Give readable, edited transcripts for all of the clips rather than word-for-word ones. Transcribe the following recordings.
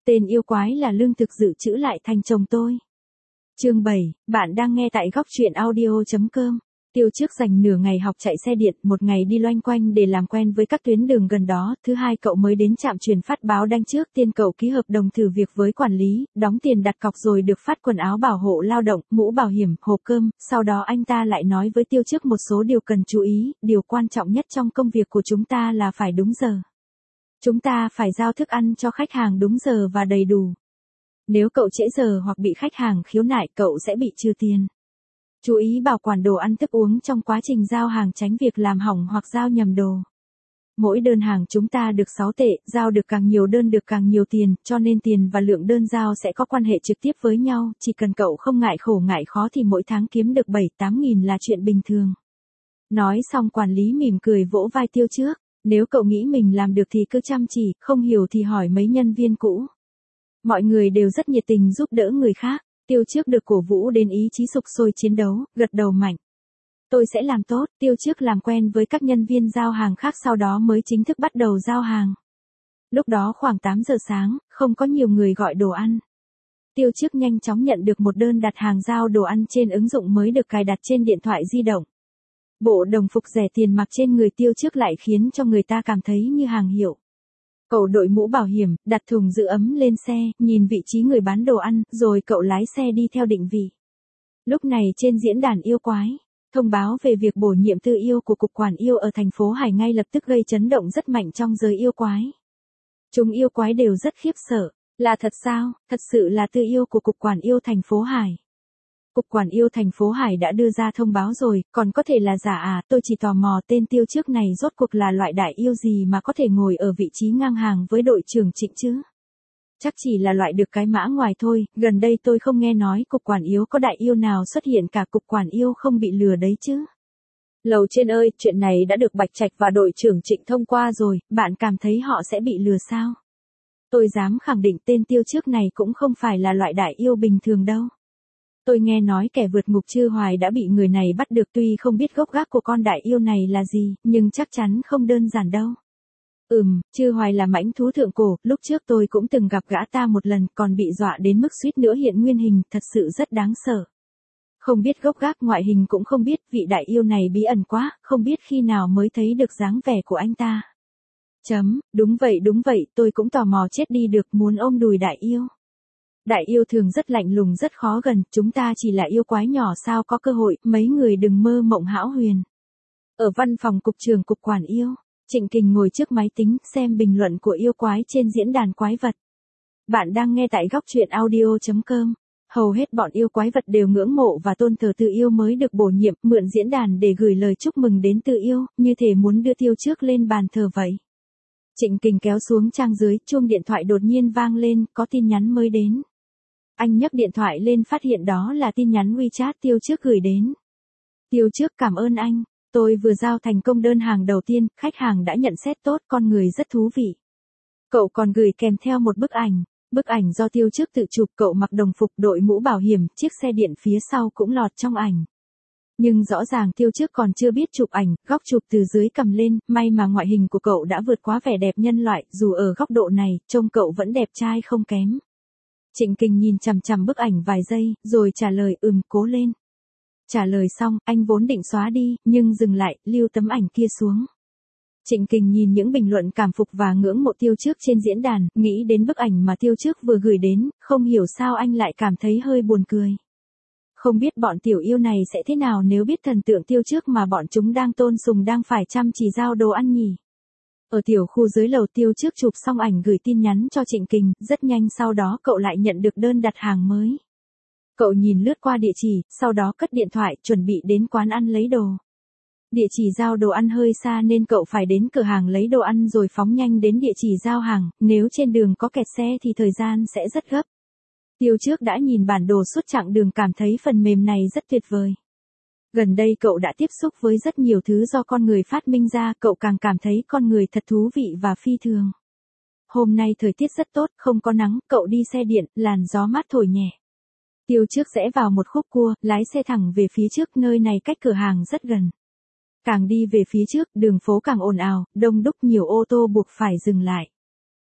Tên yêu quái là lương thực dự trữ lại thành chồng tôi. Chương 7, bạn đang nghe tại góc truyện audio.com. Tiêu trước dành nửa ngày học chạy xe điện, một ngày đi loanh quanh để làm quen với các tuyến đường gần đó. Thứ hai cậu mới đến trạm truyền phát báo đanh trước tiên cậu ký hợp đồng thử việc với quản lý, đóng tiền đặt cọc rồi được phát quần áo bảo hộ lao động, mũ bảo hiểm, hộp cơm. Sau đó anh ta lại nói với Tiêu trước một số điều cần chú ý, điều quan trọng nhất trong công việc của chúng ta là phải đúng giờ. Chúng ta phải giao thức ăn cho khách hàng đúng giờ và đầy đủ. Nếu cậu trễ giờ hoặc bị khách hàng khiếu nại cậu sẽ bị trừ tiền. Chú ý bảo quản đồ ăn thức uống trong quá trình giao hàng tránh việc làm hỏng hoặc giao nhầm đồ. Mỗi đơn hàng chúng ta được 6 tệ, giao được càng nhiều đơn được càng nhiều tiền, cho nên tiền và lượng đơn giao sẽ có quan hệ trực tiếp với nhau, chỉ cần cậu không ngại khổ ngại khó thì mỗi tháng kiếm được 7-8 nghìn là chuyện bình thường. Nói xong quản lý mỉm cười vỗ vai Tiêu trước, nếu cậu nghĩ mình làm được thì cứ chăm chỉ, không hiểu thì hỏi mấy nhân viên cũ. Mọi người đều rất nhiệt tình giúp đỡ người khác. Tiêu trước được cổ vũ đến ý chí sục sôi chiến đấu, gật đầu mạnh. Tôi sẽ làm tốt. Tiêu trước làm quen với các nhân viên giao hàng khác sau đó mới chính thức bắt đầu giao hàng. Lúc đó khoảng 8 giờ sáng, không có nhiều người gọi đồ ăn. Tiêu trước nhanh chóng nhận được một đơn đặt hàng giao đồ ăn trên ứng dụng mới được cài đặt trên điện thoại di động. Bộ đồng phục rẻ tiền mặc trên người Tiêu trước lại khiến cho người ta cảm thấy như hàng hiệu. Cậu đội mũ bảo hiểm, đặt thùng giữ ấm lên xe, nhìn vị trí người bán đồ ăn, rồi cậu lái xe đi theo định vị. Lúc này trên diễn đàn yêu quái, thông báo về việc bổ nhiệm Tư Yêu của Cục Quản yêu ở thành phố Hải ngay lập tức gây chấn động rất mạnh trong giới yêu quái. Chúng yêu quái đều rất khiếp sợ, là thật sao, thật sự là Tư Yêu của Cục Quản yêu thành phố Hải. Cục Quản yêu thành phố Hải đã đưa ra thông báo rồi, còn có thể là giả à, tôi chỉ tò mò tên Tiêu trước này rốt cuộc là loại đại yêu gì mà có thể ngồi ở vị trí ngang hàng với đội trưởng Trịnh chứ. Chắc chỉ là loại được cái mã ngoài thôi, gần đây tôi không nghe nói Cục Quản yêu có đại yêu nào xuất hiện cả Cục Quản yêu không bị lừa đấy chứ. Lầu trên ơi, chuyện này đã được Bạch Trạch và đội trưởng Trịnh thông qua rồi, bạn cảm thấy họ sẽ bị lừa sao? Tôi dám khẳng định tên Tiêu trước này cũng không phải là loại đại yêu bình thường đâu. Tôi nghe nói kẻ vượt ngục Chư Hoài đã bị người này bắt được tuy không biết gốc gác của con đại yêu này là gì, nhưng chắc chắn không đơn giản đâu. Chư Hoài là mãnh thú thượng cổ, lúc trước tôi cũng từng gặp gã ta một lần còn bị dọa đến mức suýt nữa hiện nguyên hình, thật sự rất đáng sợ. Không biết gốc gác ngoại hình cũng không biết, vị đại yêu này bí ẩn quá, không biết khi nào mới thấy được dáng vẻ của anh ta. Đúng vậy, tôi cũng tò mò chết đi được muốn ôm đùi đại yêu. Đại yêu thường rất lạnh lùng rất khó gần, chúng ta chỉ là yêu quái nhỏ sao có cơ hội, mấy người đừng mơ mộng hão huyền. Ở văn phòng cục trưởng Cục Quản yêu, Trịnh Kình ngồi trước máy tính xem bình luận của yêu quái trên diễn đàn quái vật. Bạn đang nghe tại góc truyện audio.com. Hầu hết bọn yêu quái vật đều ngưỡng mộ và tôn thờ Tư Yêu mới được bổ nhiệm, mượn diễn đàn để gửi lời chúc mừng đến Tư Yêu, như thể muốn đưa Tiêu trước lên bàn thờ vậy. Trịnh Kình kéo xuống trang dưới, chuông điện thoại đột nhiên vang lên, có tin nhắn mới đến. Anh nhấc điện thoại lên phát hiện đó là tin nhắn WeChat Tiêu trước gửi đến. Tiêu trước cảm ơn anh, tôi vừa giao thành công đơn hàng đầu tiên, khách hàng đã nhận xét tốt, con người rất thú vị. Cậu còn gửi kèm theo một bức ảnh do Tiêu trước tự chụp, cậu mặc đồng phục đội mũ bảo hiểm, chiếc xe điện phía sau cũng lọt trong ảnh. Nhưng rõ ràng Tiêu trước còn chưa biết chụp ảnh, góc chụp từ dưới cầm lên, may mà ngoại hình của cậu đã vượt quá vẻ đẹp nhân loại, dù ở góc độ này, trông cậu vẫn đẹp trai không kém. Trịnh Kình nhìn chằm chằm bức ảnh vài giây, rồi trả lời cố lên. Trả lời xong, anh vốn định xóa đi, nhưng dừng lại, lưu tấm ảnh kia xuống. Trịnh Kình nhìn những bình luận cảm phục và ngưỡng mộ Tiêu trước trên diễn đàn, nghĩ đến bức ảnh mà Tiêu trước vừa gửi đến, không hiểu sao anh lại cảm thấy hơi buồn cười. Không biết bọn tiểu yêu này sẽ thế nào nếu biết thần tượng Tiêu trước mà bọn chúng đang tôn sùng đang phải chăm chỉ giao đồ ăn nhỉ. Ở tiểu khu dưới lầu Tiêu trước chụp xong ảnh gửi tin nhắn cho Trịnh Kình, rất nhanh sau đó cậu lại nhận được đơn đặt hàng mới. Cậu nhìn lướt qua địa chỉ, sau đó cất điện thoại, chuẩn bị đến quán ăn lấy đồ. Địa chỉ giao đồ ăn hơi xa nên cậu phải đến cửa hàng lấy đồ ăn rồi phóng nhanh đến địa chỉ giao hàng, nếu trên đường có kẹt xe thì thời gian sẽ rất gấp. Tiêu trước đã nhìn bản đồ suốt chặng đường cảm thấy phần mềm này rất tuyệt vời. Gần đây cậu đã tiếp xúc với rất nhiều thứ do con người phát minh ra, cậu càng cảm thấy con người thật thú vị và phi thường. Hôm nay thời tiết rất tốt, không có nắng, cậu đi xe điện, làn gió mát thổi nhẹ. Tiêu trước rẽ vào một khúc cua, lái xe thẳng về phía trước, nơi này cách cửa hàng rất gần. Càng đi về phía trước, đường phố càng ồn ào, đông đúc, nhiều ô tô buộc phải dừng lại.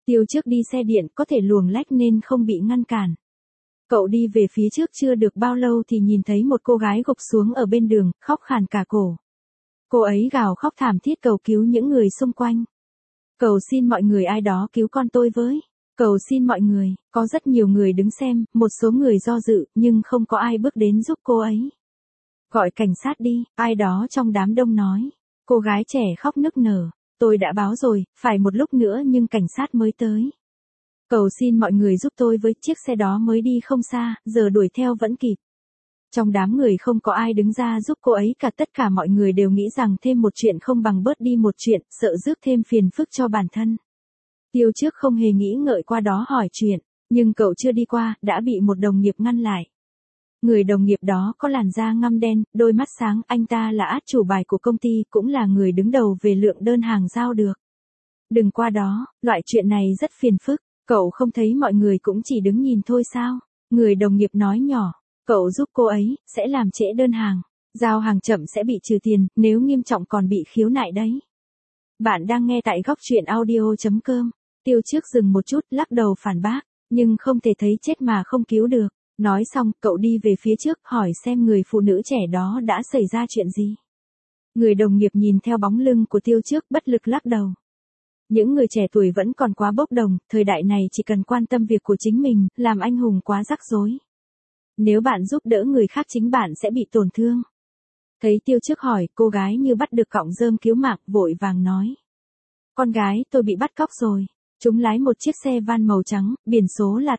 Tiêu trước đi xe điện có thể luồng lách nên không bị ngăn cản. Cậu đi về phía trước chưa được bao lâu thì nhìn thấy một cô gái gục xuống ở bên đường, khóc khàn cả cổ. Cô ấy gào khóc thảm thiết cầu cứu những người xung quanh. Cầu xin mọi người ai đó cứu con tôi với. Cầu xin mọi người, có rất nhiều người đứng xem, một số người do dự, nhưng không có ai bước đến giúp cô ấy. Gọi cảnh sát đi, ai đó trong đám đông nói. Cô gái trẻ khóc nức nở. Tôi đã báo rồi, phải một lúc nữa nhưng cảnh sát mới tới. Cầu xin mọi người giúp tôi với, chiếc xe đó mới đi không xa, giờ đuổi theo vẫn kịp. Trong đám người không có ai đứng ra giúp cô ấy cả, tất cả mọi người đều nghĩ rằng thêm một chuyện không bằng bớt đi một chuyện, sợ rước thêm phiền phức cho bản thân. Tiêu trước không hề nghĩ ngợi qua đó hỏi chuyện, nhưng cậu chưa đi qua, đã bị một đồng nghiệp ngăn lại. Người đồng nghiệp đó có làn da ngăm đen, đôi mắt sáng, anh ta là át chủ bài của công ty, cũng là người đứng đầu về lượng đơn hàng giao được. Đừng qua đó, loại chuyện này rất phiền phức, cậu không thấy mọi người cũng chỉ đứng nhìn thôi sao? Người đồng nghiệp nói nhỏ, cậu giúp cô ấy, sẽ làm trễ đơn hàng. Giao hàng chậm sẽ bị trừ tiền, nếu nghiêm trọng còn bị khiếu nại đấy. Bạn đang nghe tại góc truyện audio.com. Tiêu trước dừng một chút, lắc đầu phản bác, nhưng không thể thấy chết mà không cứu được. Nói xong, cậu đi về phía trước, hỏi xem người phụ nữ trẻ đó đã xảy ra chuyện gì. Người đồng nghiệp nhìn theo bóng lưng của tiêu trước, bất lực lắc đầu. Những người trẻ tuổi vẫn còn quá bốc đồng, thời đại này chỉ cần quan tâm việc của chính mình, làm anh hùng quá rắc rối. Nếu bạn giúp đỡ người khác chính bạn sẽ bị tổn thương. Thấy tiêu trước hỏi, cô gái như bắt được cọng rơm cứu mạng, vội vàng nói. Con gái tôi bị bắt cóc rồi. Chúng lái một chiếc xe van màu trắng, biển số là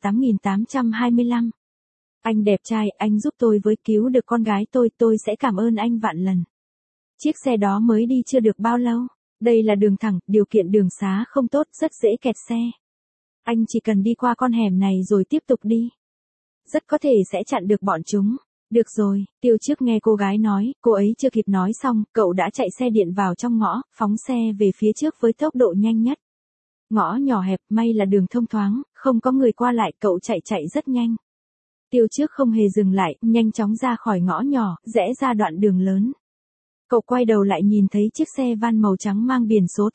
8825. Anh đẹp trai, anh giúp tôi với, cứu được con gái tôi sẽ cảm ơn anh vạn lần. Chiếc xe đó mới đi chưa được bao lâu. Đây là đường thẳng, điều kiện đường xá không tốt, rất dễ kẹt xe. Anh chỉ cần đi qua con hẻm này rồi tiếp tục đi. Rất có thể sẽ chặn được bọn chúng. Được rồi, tiêu trước nghe cô gái nói, cô ấy chưa kịp nói xong, cậu đã chạy xe điện vào trong ngõ, phóng xe về phía trước với tốc độ nhanh nhất. Ngõ nhỏ hẹp, may là đường thông thoáng, không có người qua lại, cậu chạy rất nhanh. Tiêu trước không hề dừng lại, nhanh chóng ra khỏi ngõ nhỏ, rẽ ra đoạn đường lớn. Cậu quay đầu lại nhìn thấy chiếc xe van màu trắng mang biển số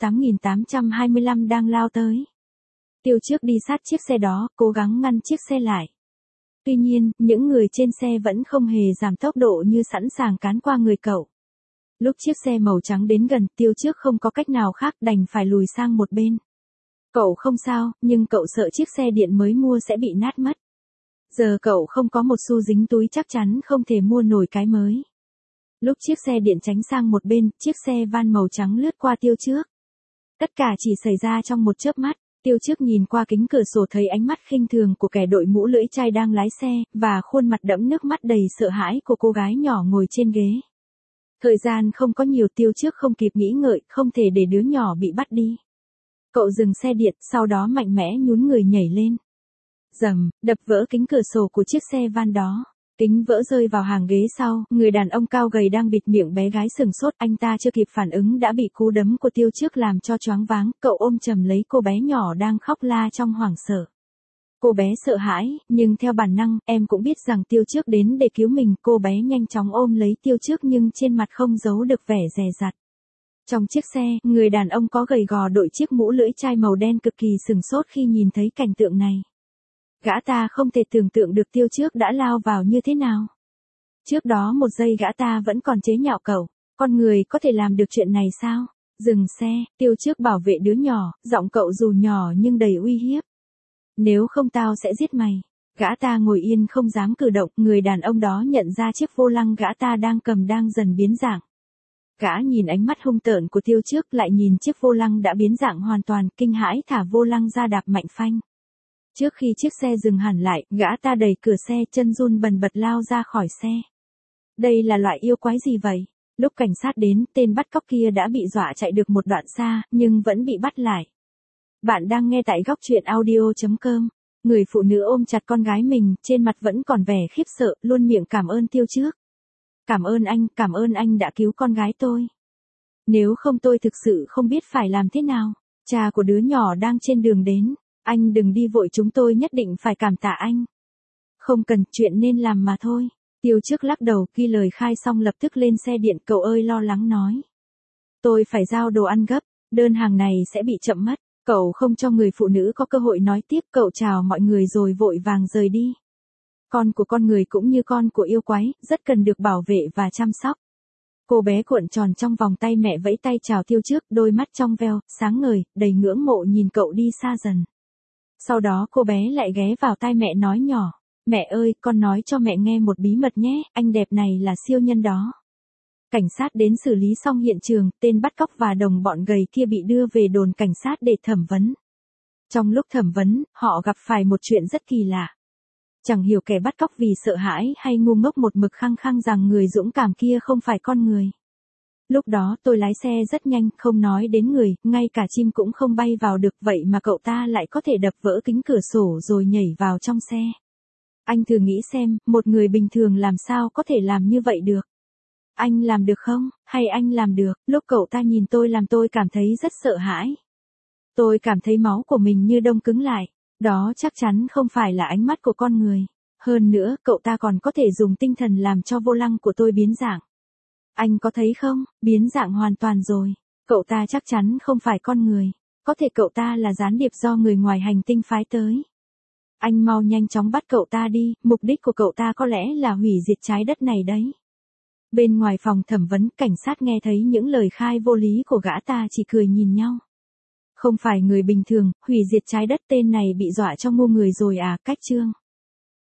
8825 đang lao tới. Tiêu trước đi sát chiếc xe đó, cố gắng ngăn chiếc xe lại. Tuy nhiên, những người trên xe vẫn không hề giảm tốc độ như sẵn sàng cán qua người cậu. Lúc chiếc xe màu trắng đến gần, tiêu trước không có cách nào khác, đành phải lùi sang một bên. Cậu không sao, nhưng cậu sợ chiếc xe điện mới mua sẽ bị nát mất. Giờ cậu không có một xu dính túi, chắc chắn không thể mua nổi cái mới. Lúc chiếc xe điện tránh sang một bên, chiếc xe van màu trắng lướt qua tiêu trước. Tất cả chỉ xảy ra trong một chớp mắt. Tiêu trước nhìn qua kính cửa sổ thấy ánh mắt khinh thường của kẻ đội mũ lưỡi chai đang lái xe, và khuôn mặt đẫm nước mắt đầy sợ hãi của cô gái nhỏ ngồi trên ghế. Thời gian không có nhiều, tiêu trước không kịp nghĩ ngợi, không thể để đứa nhỏ bị bắt đi. Cậu dừng xe điện, sau đó mạnh mẽ nhún người nhảy lên. Rầm, đập vỡ kính cửa sổ của chiếc xe van đó. Kính vỡ rơi vào hàng ghế sau, người đàn ông cao gầy đang bịt miệng bé gái sừng sốt, anh ta chưa kịp phản ứng đã bị cú đấm của tiêu trước làm cho choáng váng, cậu ôm chầm lấy cô bé nhỏ đang khóc la trong hoảng sợ. Cô bé sợ hãi, nhưng theo bản năng, em cũng biết rằng tiêu trước đến để cứu mình, cô bé nhanh chóng ôm lấy tiêu trước nhưng trên mặt không giấu được vẻ dè dặt. Trong chiếc xe, người đàn ông có gầy gò đội chiếc mũ lưỡi chai màu đen cực kỳ sừng sốt khi nhìn thấy cảnh tượng này. Gã ta không thể tưởng tượng được tiêu trước đã lao vào như thế nào. Trước đó một giây gã ta vẫn còn chế nhạo cậu, con người có thể làm được chuyện này sao? Dừng xe, tiêu trước bảo vệ đứa nhỏ, giọng cậu dù nhỏ nhưng đầy uy hiếp. Nếu không tao sẽ giết mày. Gã ta ngồi yên không dám cử động, người đàn ông đó nhận ra chiếc vô lăng gã ta đang cầm đang dần biến dạng. Gã nhìn ánh mắt hung tợn của tiêu trước lại nhìn chiếc vô lăng đã biến dạng hoàn toàn, kinh hãi thả vô lăng ra đạp mạnh phanh. Trước khi chiếc xe dừng hẳn lại, gã ta đẩy cửa xe, chân run bần bật lao ra khỏi xe. Đây là loại yêu quái gì vậy? Lúc cảnh sát đến, tên bắt cóc kia đã bị dọa chạy được một đoạn xa, nhưng vẫn bị bắt lại. Bạn đang nghe tại góc truyện audio.com. Người phụ nữ ôm chặt con gái mình, trên mặt vẫn còn vẻ khiếp sợ, luôn miệng cảm ơn tiêu trước. Cảm ơn anh đã cứu con gái tôi. Nếu không tôi thực sự không biết phải làm thế nào. Cha của đứa nhỏ đang trên đường đến. Anh đừng đi vội, chúng tôi nhất định phải cảm tạ anh. Không cần, chuyện nên làm mà thôi. Tiêu trước lắc đầu, ghi lời khai xong lập tức lên xe điện, cậu ơi lo lắng nói. Tôi phải giao đồ ăn gấp, đơn hàng này sẽ bị chậm mất. Cậu không cho người phụ nữ có cơ hội nói tiếp, cậu chào mọi người rồi vội vàng rời đi. Con của con người cũng như con của yêu quái, rất cần được bảo vệ và chăm sóc. Cô bé cuộn tròn trong vòng tay mẹ vẫy tay chào Tiêu Trước, đôi mắt trong veo, sáng ngời, đầy ngưỡng mộ nhìn cậu đi xa dần. Sau đó cô bé lại ghé vào tai mẹ nói nhỏ, mẹ ơi, con nói cho mẹ nghe một bí mật nhé, anh đẹp này là siêu nhân đó. Cảnh sát đến xử lý xong hiện trường, tên bắt cóc và đồng bọn gầy kia bị đưa về đồn cảnh sát để thẩm vấn. Trong lúc thẩm vấn, họ gặp phải một chuyện rất kỳ lạ. Chẳng hiểu kẻ bắt cóc vì sợ hãi hay ngu ngốc một mực khăng khăng rằng người dũng cảm kia không phải con người. Lúc đó tôi lái xe rất nhanh, không nói đến người, ngay cả chim cũng không bay vào được, vậy mà cậu ta lại có thể đập vỡ kính cửa sổ rồi nhảy vào trong xe. Anh thử nghĩ xem, một người bình thường làm sao có thể làm như vậy được? Anh làm được không? Hay anh làm được? Lúc cậu ta nhìn tôi làm tôi cảm thấy rất sợ hãi. Tôi cảm thấy máu của mình như đông cứng lại. Đó chắc chắn không phải là ánh mắt của con người. Hơn nữa, cậu ta còn có thể dùng tinh thần làm cho vô lăng của tôi biến dạng. Anh có thấy không? Biến dạng hoàn toàn rồi. Cậu ta chắc chắn không phải con người. Có thể cậu ta là gián điệp do người ngoài hành tinh phái tới. Anh mau nhanh chóng bắt cậu ta đi, mục đích của cậu ta có lẽ là hủy diệt trái đất này đấy. Bên ngoài phòng thẩm vấn, cảnh sát nghe thấy những lời khai vô lý của gã ta chỉ cười nhìn nhau. Không phải người bình thường, hủy diệt trái đất, tên này bị dọa cho ngu người rồi à, cách chương.